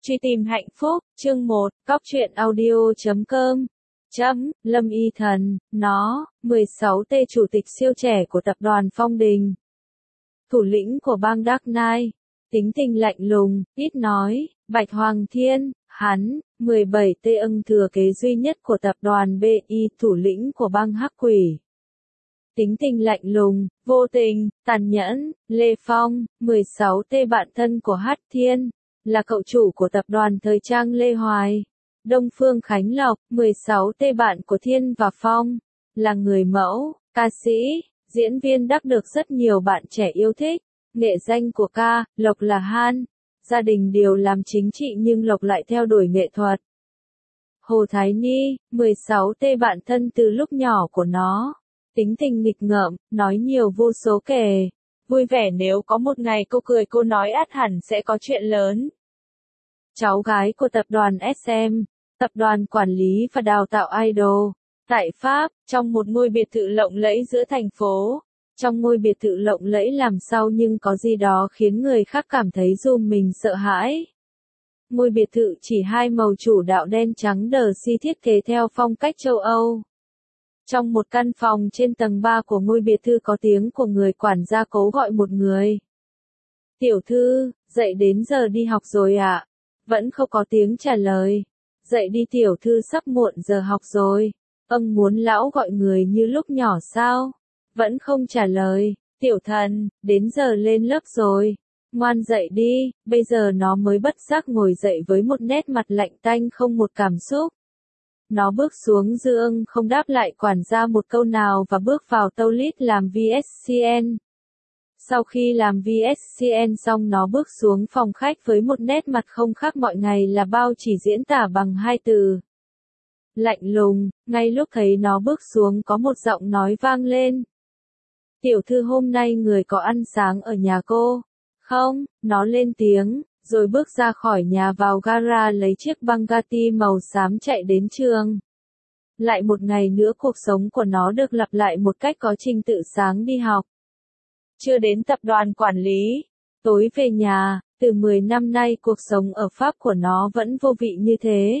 Truy tìm hạnh phúc, chương 1, Cóc truyện audio.com. Lâm Y Thần, 16T chủ tịch siêu trẻ của tập đoàn Phong Đình. Thủ lĩnh của bang Dark Knight, tính tình lạnh lùng, ít nói, Bạch Hoàng Thiên, hắn, 17T thừa kế duy nhất của tập đoàn BI, thủ lĩnh của bang Hắc Quỷ. Tính tình lạnh lùng, vô tình, tàn nhẫn, Lê Phong, 16T bạn thân của Hát Thiên, là cậu chủ của tập đoàn thời trang Lê Hoài. Đông Phương Khánh Lộc, 16T bạn của Thiên và Phong, là người mẫu, ca sĩ, diễn viên đắc được rất nhiều bạn trẻ yêu thích. Nghệ danh của ca, Lộc là Han. Gia đình đều làm chính trị nhưng Lộc lại theo đuổi nghệ thuật. Hồ Thái Ni, 16T bạn thân từ lúc nhỏ của nó. Tính tình nghịch ngợm, nói nhiều vô số kể. Vui vẻ nếu có một ngày cô cười cô nói ắt hẳn sẽ có chuyện lớn. Cháu gái của tập đoàn SM, tập đoàn quản lý và đào tạo idol, tại Pháp, trong một ngôi biệt thự lộng lẫy giữa thành phố. Trong ngôi biệt thự lộng lẫy làm sao nhưng có gì đó khiến người khác cảm thấy run mình sợ hãi. Ngôi biệt thự chỉ hai màu chủ đạo đen trắng đờ si thiết kế theo phong cách châu Âu. Trong một căn phòng trên tầng 3 của ngôi biệt thự có tiếng của người quản gia cố gọi một người. Tiểu thư, dậy đến giờ đi học rồi ạ? Vẫn không có tiếng trả lời. Dậy đi tiểu thư sắp muộn giờ học rồi. Muốn lão gọi người như lúc nhỏ sao? Vẫn không trả lời. Tiểu thần, đến giờ lên lớp rồi. Ngoan dậy đi, bây giờ nó mới bất giác ngồi dậy với một nét mặt lạnh tanh không một cảm xúc. Nó bước xuống giường không đáp lại quản gia một câu nào và bước vào toilet làm VSCN. Sau khi làm VSCN xong nó bước xuống phòng khách với một nét mặt không khác mọi ngày là bao chỉ diễn tả bằng hai từ. Lạnh lùng, ngay lúc thấy nó bước xuống có một giọng nói vang lên. Tiểu thư hôm nay người có ăn sáng ở nhà cô? Không, nó lên tiếng, rồi bước ra khỏi nhà vào gara lấy chiếc Bugatti màu xám chạy đến trường. Lại một ngày nữa cuộc sống của nó được lặp lại một cách có trình tự sáng đi học. Chưa đến tập đoàn quản lý, tối về nhà, từ 10 năm nay cuộc sống ở Pháp của nó vẫn vô vị như thế.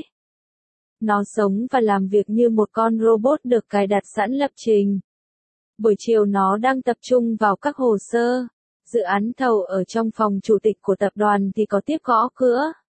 Nó sống và làm việc như một con robot được cài đặt sẵn lập trình. Buổi chiều nó đang tập trung vào các hồ sơ. Dự án thầu ở trong phòng chủ tịch của tập đoàn thì có tiếp gõ cửa.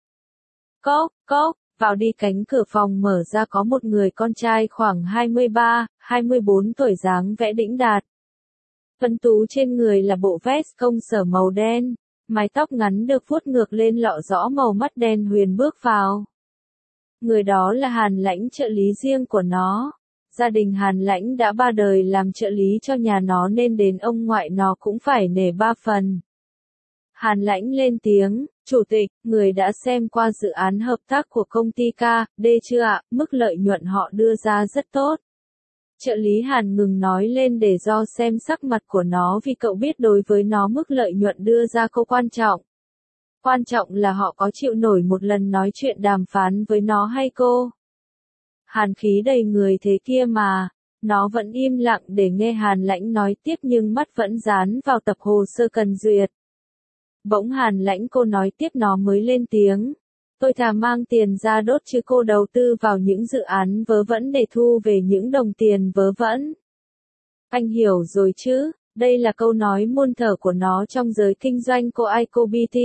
Cốc, cốc, vào đi cánh cửa phòng mở ra có một người con trai khoảng 23, 24 tuổi dáng vẻ đĩnh đạt. Phấn tú trên người là bộ vest công sở màu đen, mái tóc ngắn được vuốt ngược lên lọ rõ màu mắt đen huyền bước vào. Người đó là Hàn Lãnh trợ lý riêng của nó. Gia đình Hàn Lãnh đã 3 đời làm trợ lý cho nhà nó nên đến ông ngoại nó cũng phải nể 3 phần. Hàn Lãnh lên tiếng, chủ tịch, người đã xem qua dự án hợp tác của công ty KD chưa ạ? Mức lợi nhuận họ đưa ra rất tốt. Trợ lý Hàn ngừng nói lên để do xem sắc mặt của nó vì cậu biết đối với nó mức lợi nhuận đưa ra không quan trọng. Quan trọng là họ có chịu nổi một lần nói chuyện đàm phán với nó hay cô. Hàn khí đầy người thế kia mà, nó vẫn im lặng để nghe Hàn Lãnh nói tiếp nhưng mắt vẫn dán vào tập hồ sơ cần duyệt. Bỗng Hàn Lãnh cô nói tiếp nó mới lên tiếng. Tôi thà mang tiền ra đốt chứ cô đầu tư vào những dự án vớ vẩn để thu về những đồng tiền vớ vẩn. Anh hiểu rồi chứ, đây là câu nói muôn thở của nó trong giới kinh doanh của ICOBT.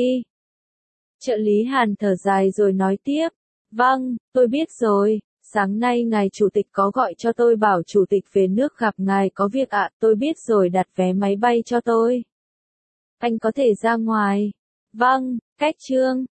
Trợ lý Hàn thở dài rồi nói tiếp. Vâng, tôi biết rồi. Sáng nay ngài chủ tịch có gọi cho tôi bảo chủ tịch về nước gặp ngài có việc ạ, tôi biết rồi đặt vé máy bay cho tôi. Anh có thể ra ngoài. Vâng, cách trương,